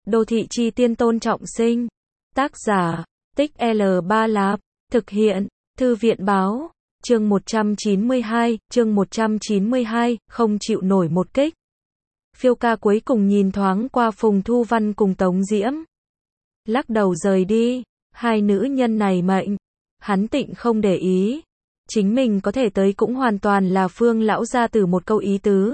Đô thị chi tiên Tôn Trọng Sinh. Tác giả, Tích L3 Lạp. Thực hiện, Thư viện báo. Chương 192, không chịu nổi một kích. Phiêu ca cuối cùng nhìn thoáng qua Phùng Thu Văn cùng Tống Diễm. Lắc đầu rời đi, hai nữ nhân này mệnh. Hắn tịnh không để ý. Chính mình có thể tới cũng hoàn toàn là Phương lão gia tử một câu ý tứ.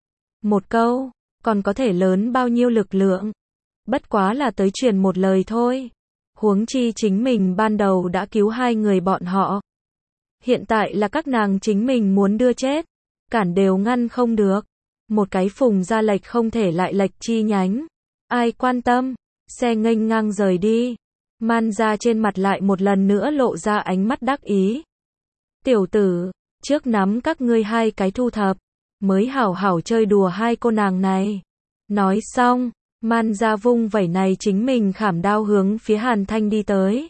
Một câu, còn có thể lớn bao nhiêu lực lượng. Bất quá là tới truyền một lời thôi. Huống chi chính mình ban đầu đã cứu hai người bọn họ. Hiện tại là các nàng chính mình muốn đưa chết. Cản đều ngăn không được. Một cái Phùng ra lệch không thể lại lệch chi nhánh. Ai quan tâm. Xe nghênh ngang rời đi. Man ra trên mặt lại một lần nữa lộ ra ánh mắt đắc ý. Tiểu tử, trước nắm các ngươi hai cái thu thập. Mới hảo hảo chơi đùa hai cô nàng này. Nói xong, Man ra vung vẩy này chính mình khảm đao hướng phía Hàn Thanh đi tới.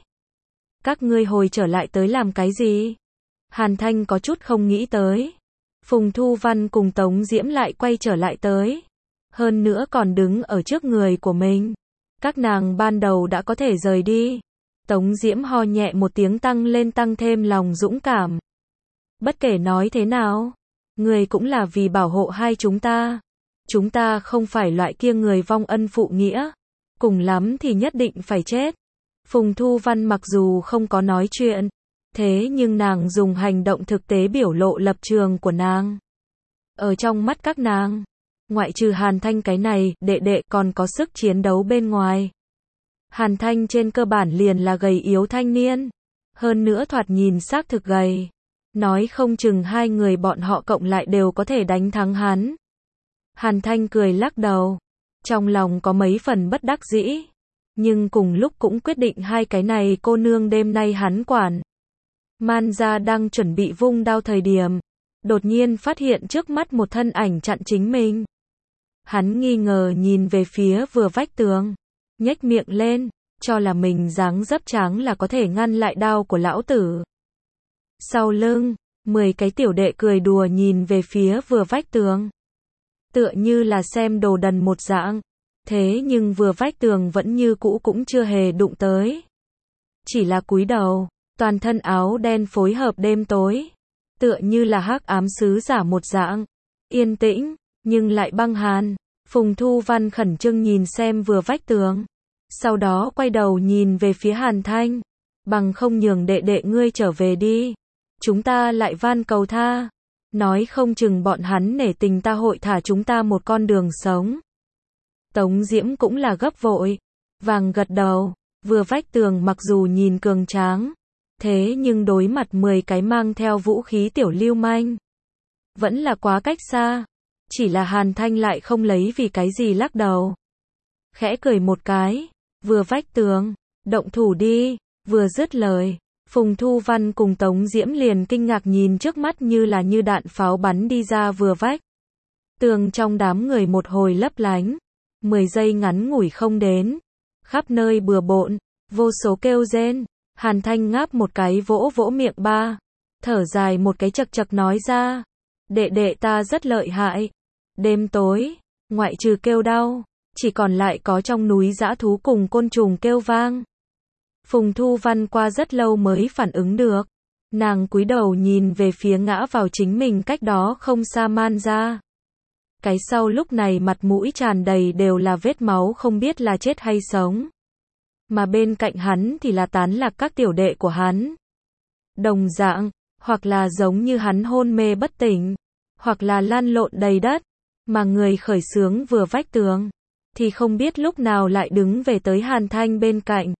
Các ngươi hồi trở lại tới làm cái gì? Hàn Thanh có chút không nghĩ tới. Phùng Thu Văn cùng Tống Diễm lại quay trở lại tới. Hơn nữa còn đứng ở trước người của mình. Các nàng ban đầu đã có thể rời đi. Tống Diễm ho nhẹ một tiếng tăng thêm lòng dũng cảm. Bất kể nói thế nào, người cũng là vì bảo hộ hai chúng ta. Chúng ta không phải loại kia người vong ân phụ nghĩa. Cùng lắm thì nhất định phải chết. Phùng Thu Văn mặc dù không có nói chuyện, thế nhưng nàng dùng hành động thực tế biểu lộ lập trường của nàng. Ở trong mắt các nàng, ngoại trừ Hàn Thanh cái này, đệ đệ còn có sức chiến đấu bên ngoài. Hàn Thanh trên cơ bản liền là gầy yếu thanh niên. Hơn nữa thoạt nhìn xác thực gầy. Nói không chừng hai người bọn họ cộng lại đều có thể đánh thắng hắn. Hàn Thanh cười lắc đầu. Trong lòng có mấy phần bất đắc dĩ. Nhưng cùng lúc cũng quyết định hai cái này cô nương đêm nay hắn quản. Man ra đang chuẩn bị vung đao thời điểm. Đột nhiên phát hiện trước mắt một thân ảnh chặn chính mình. Hắn nghi ngờ nhìn về phía vừa vách tường. Nhếch miệng lên, cho là mình dáng dấp tráng là có thể ngăn lại đao của lão tử. Sau lưng, 10 cái tiểu đệ cười đùa nhìn về phía vừa vách tường. Tựa như là xem đồ đần một dạng. Thế nhưng vừa vách tường vẫn như cũ cũng chưa hề đụng tới. Chỉ là cúi đầu, toàn thân áo đen phối hợp đêm tối. Tựa như là hắc ám sứ giả một dạng. Yên tĩnh, nhưng lại băng hàn. Phùng Thu Văn khẩn trương nhìn xem vừa vách tường. Sau đó quay đầu nhìn về phía Hàn Thanh. Bằng không nhường đệ đệ ngươi trở về đi. Chúng ta lại van cầu tha. Nói không chừng bọn hắn nể tình ta hội thả chúng ta một con đường sống. Tống Diễm cũng là gấp vội. Vàng gật đầu. Vừa vách tường mặc dù nhìn cường tráng. Thế nhưng đối mặt 10 cái mang theo vũ khí tiểu lưu manh. Vẫn là quá cách xa. Chỉ là Hàn Thanh lại không lấy vì cái gì lắc đầu. Khẽ cười một cái. Vừa vách tường. Động thủ đi. Vừa dứt lời. Phùng Thu Văn cùng Tống Diễm liền kinh ngạc nhìn trước mắt như là như đạn pháo bắn đi ra vừa vách. Tường trong đám người một hồi lấp lánh. 10 giây ngắn ngủi không đến. Khắp nơi bừa bộn. Vô số kêu rên. Hàn Thanh ngáp một cái vỗ miệng ba. Thở dài một cái chật chật nói ra. Đệ đệ ta rất lợi hại. Đêm tối, ngoại trừ kêu đau, chỉ còn lại có trong núi dã thú cùng côn trùng kêu vang. Phùng Thu Văn qua rất lâu mới phản ứng được. Nàng cúi đầu nhìn về phía ngã vào chính mình cách đó không xa Man ra. Cái sau lúc này mặt mũi tràn đầy đều là vết máu không biết là chết hay sống. Mà bên cạnh hắn thì là tán lạc các tiểu đệ của hắn. Đồng dạng, hoặc là giống như hắn hôn mê bất tỉnh, hoặc là lăn lộn đầy đất. Mà người khởi xướng vừa vách tường, thì không biết lúc nào lại đứng về tới Hàn Thanh bên cạnh.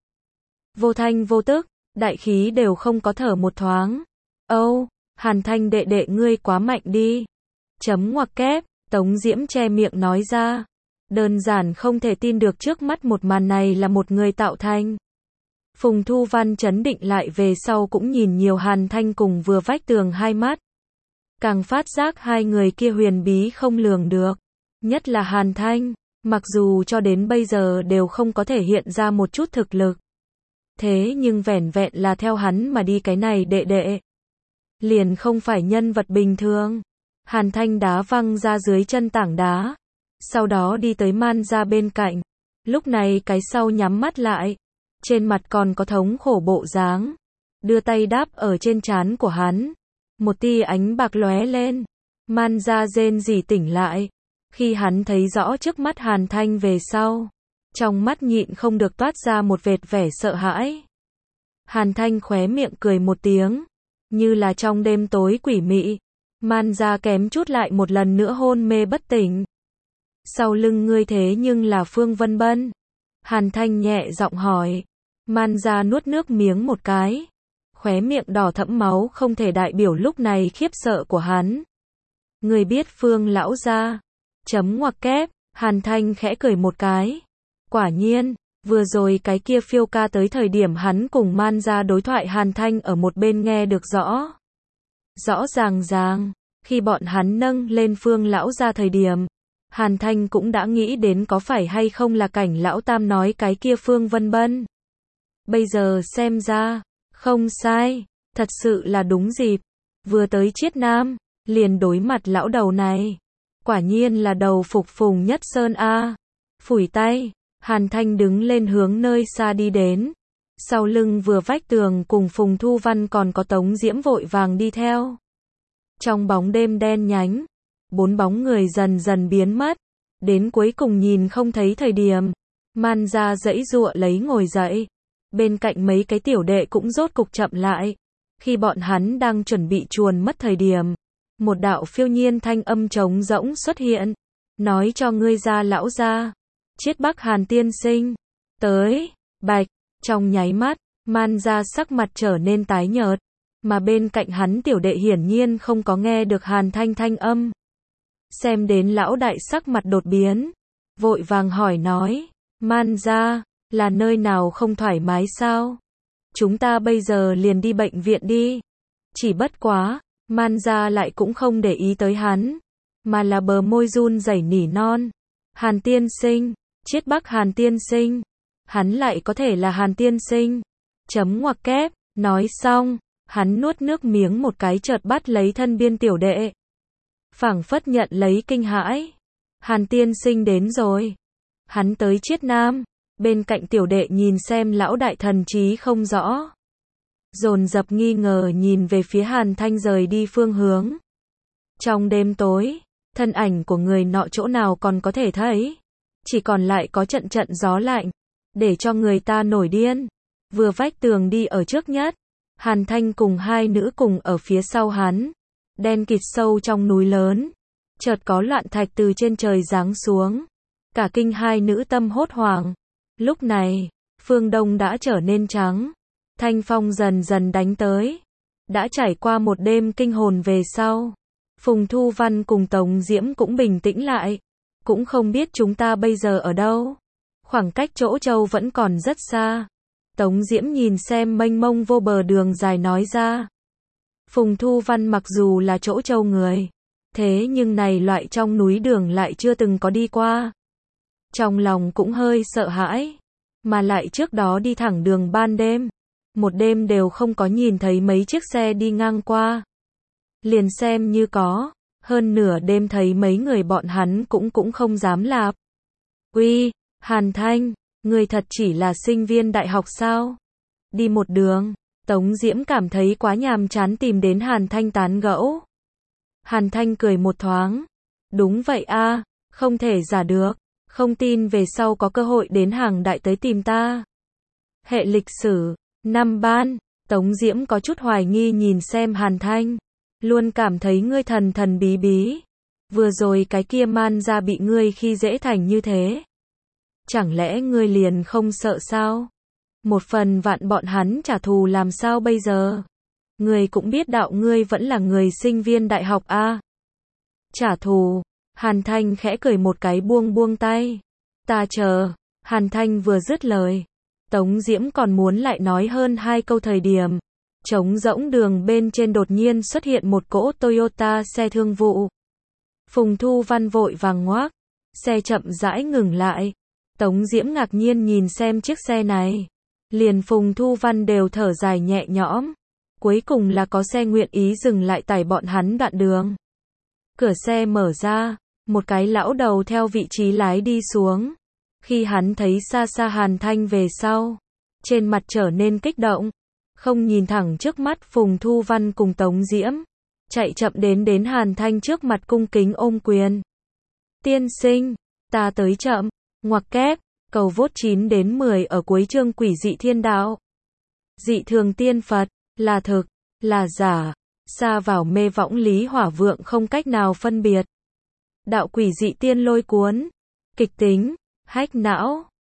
Vô thanh vô tức, đại khí đều không có thở một thoáng. Âu, Hàn Thanh đệ đệ ngươi quá mạnh đi. Chấm ngoặc kép, Tống Diễm che miệng nói ra. Đơn giản không thể tin được trước mắt một màn này là một người tạo thành. Phùng Thu Văn chấn định lại về sau cũng nhìn nhiều Hàn Thanh cùng vừa vách tường hai mắt. Càng phát giác hai người kia huyền bí không lường được. Nhất là Hàn Thanh, mặc dù cho đến bây giờ đều không có thể hiện ra một chút thực lực. Thế nhưng vẻn vẹn là theo hắn mà đi cái này đệ đệ. Liền không phải nhân vật bình thường. Hàn Thanh đá văng ra dưới chân tảng đá. Sau đó đi tới Man ra bên cạnh. Lúc này cái sau nhắm mắt lại, trên mặt còn có thống khổ bộ dáng, đưa tay đáp ở trên trán của hắn. Một tia ánh bạc lóe lên, Man Gia rên rỉ tỉnh lại. Khi hắn thấy rõ trước mắt Hàn Thanh về sau, trong mắt nhịn không được toát ra một vệt vẻ sợ hãi. Hàn Thanh khóe miệng cười một tiếng, như là trong đêm tối quỷ mị. Man Gia kém chút lại một lần nữa hôn mê bất tỉnh. Sau lưng ngươi thế nhưng là Phương Vân Bân. Hàn Thanh nhẹ giọng hỏi. Man Gia nuốt nước miếng một cái, khóe miệng đỏ thẫm máu không thể đại biểu lúc này khiếp sợ của hắn. Ngươi biết Phương lão gia? Chấm ngoặc kép, Hàn Thanh khẽ cười một cái. Quả nhiên, vừa rồi cái kia phiêu ca tới thời điểm hắn cùng Man Gia đối thoại Hàn Thanh ở một bên nghe được rõ. Rõ ràng, khi bọn hắn nâng lên Phương lão gia thời điểm, Hàn Thanh cũng đã nghĩ đến có phải hay không là cảnh lão tam nói cái kia Phương Vân Bân. Bây giờ xem ra, không sai, thật sự là đúng dịp. Vừa tới Chiết Nam, liền đối mặt lão đầu này. Quả nhiên là đầu phục Phùng Nhất Sơn a. Phủi tay, Hàn Thanh đứng lên hướng nơi xa đi đến. Sau lưng vừa vách tường cùng Phùng Thu Văn còn có Tống Diễm vội vàng đi theo. Trong bóng đêm đen nhánh, 4 bóng người dần dần biến mất. Đến cuối cùng nhìn không thấy thời điểm, Man Gia giãy giụa lấy ngồi dậy. Bên cạnh mấy cái tiểu đệ cũng rốt cục chậm lại. Khi bọn hắn đang chuẩn bị chuồn mất thời điểm, một đạo phiêu nhiên thanh âm trống rỗng xuất hiện. Nói cho ngươi ra lão gia, Chiết Bắc Hàn tiên sinh. Tới, bạch, trong nháy mắt, Man Gia sắc mặt trở nên tái nhợt. Mà bên cạnh hắn tiểu đệ hiển nhiên không có nghe được Hàn Thanh thanh âm. Xem đến lão đại sắc mặt đột biến, vội vàng hỏi nói, Man Gia, là nơi nào không thoải mái sao? Chúng ta bây giờ liền đi bệnh viện đi. Chỉ bất quá, Man Gia lại cũng không để ý tới hắn, mà là bờ môi run rẩy nỉ non. Hàn tiên sinh, Chiết Bắc Hàn tiên sinh. Hắn lại có thể là Hàn tiên sinh. Chấm ngoặc kép, nói xong, hắn nuốt nước miếng một cái chợt bắt lấy thân biên tiểu đệ. Phảng phất nhận lấy kinh hãi. Hàn tiên sinh đến rồi. Hắn tới Chiết Nam. Bên cạnh tiểu đệ nhìn xem lão đại thần trí không rõ. Dồn dập nghi ngờ nhìn về phía Hàn Thanh rời đi phương hướng. Trong đêm tối, thân ảnh của người nọ chỗ nào còn có thể thấy. Chỉ còn lại có trận trận gió lạnh, để cho người ta nổi điên. Vừa vách tường đi ở trước nhất, Hàn Thanh cùng hai nữ cùng ở phía sau hắn. Đen kịt sâu trong núi lớn, chợt có loạn thạch từ trên trời giáng xuống. Cả kinh hai nữ tâm hốt hoảng. Lúc này, phương đông đã trở nên trắng. Thanh phong dần dần đánh tới. Đã trải qua một đêm kinh hồn về sau, Phùng Thu Văn cùng Tống Diễm cũng bình tĩnh lại. Cũng không biết chúng ta bây giờ ở đâu. Khoảng cách Chỗ Châu vẫn còn rất xa. Tống Diễm nhìn xem mênh mông vô bờ đường dài nói ra. Phùng Thu Văn mặc dù là Chỗ Châu người, thế nhưng này loại trong núi đường lại chưa từng có đi qua. Trong lòng cũng hơi sợ hãi, mà lại trước đó đi thẳng đường ban đêm, một đêm đều không có nhìn thấy mấy chiếc xe đi ngang qua. Liền xem như có, hơn nửa đêm thấy mấy người bọn hắn cũng không dám lạp. Uy, Hàn Thanh, người thật chỉ là sinh viên đại học sao? Đi một đường, Tống Diễm cảm thấy quá nhàm chán tìm đến Hàn Thanh tán gẫu. Hàn Thanh cười một thoáng. Đúng vậy a, không thể giả được. Không tin về sau có cơ hội đến hàng đại tới tìm ta. Hệ lịch sử, năm ban, Tống Diễm có chút hoài nghi nhìn xem Hàn Thanh. Luôn cảm thấy ngươi thần thần bí bí. Vừa rồi cái kia Man Gia bị ngươi khi dễ thành như thế. Chẳng lẽ ngươi liền không sợ sao? Một phần vạn bọn hắn trả thù làm sao bây giờ? Ngươi cũng biết đạo ngươi vẫn là người sinh viên đại học a. Trả thù. Hàn Thanh khẽ cười một cái buông tay. Ta chờ. Hàn Thanh vừa dứt lời, Tống Diễm còn muốn lại nói hơn 2 câu thời điểm. Trống rỗng đường bên trên đột nhiên xuất hiện một cỗ Toyota xe thương vụ. Phùng Thu Văn vội vàng ngoác. Xe chậm rãi ngừng lại. Tống Diễm ngạc nhiên nhìn xem chiếc xe này. Liền Phùng Thu Văn đều thở dài nhẹ nhõm. Cuối cùng là có xe nguyện ý dừng lại tải bọn hắn đoạn đường. Cửa xe mở ra, một cái lão đầu theo vị trí lái đi xuống. Khi hắn thấy xa xa Hàn Thanh về sau, trên mặt trở nên kích động, không nhìn thẳng trước mắt Phùng Thu Văn cùng Tống Diễm, chạy chậm đến Hàn Thanh trước mặt cung kính ôm quyền. Tiên sinh, ta tới chậm, ngoặc kép, cầu vốt 9 đến 10 ở cuối chương Quỷ dị thiên đạo. Dị thường tiên Phật, là thực, là giả, xa vào mê võng lý hỏa vượng không cách nào phân biệt. Đạo quỷ dị tiên lôi cuốn, kịch tính, hách não.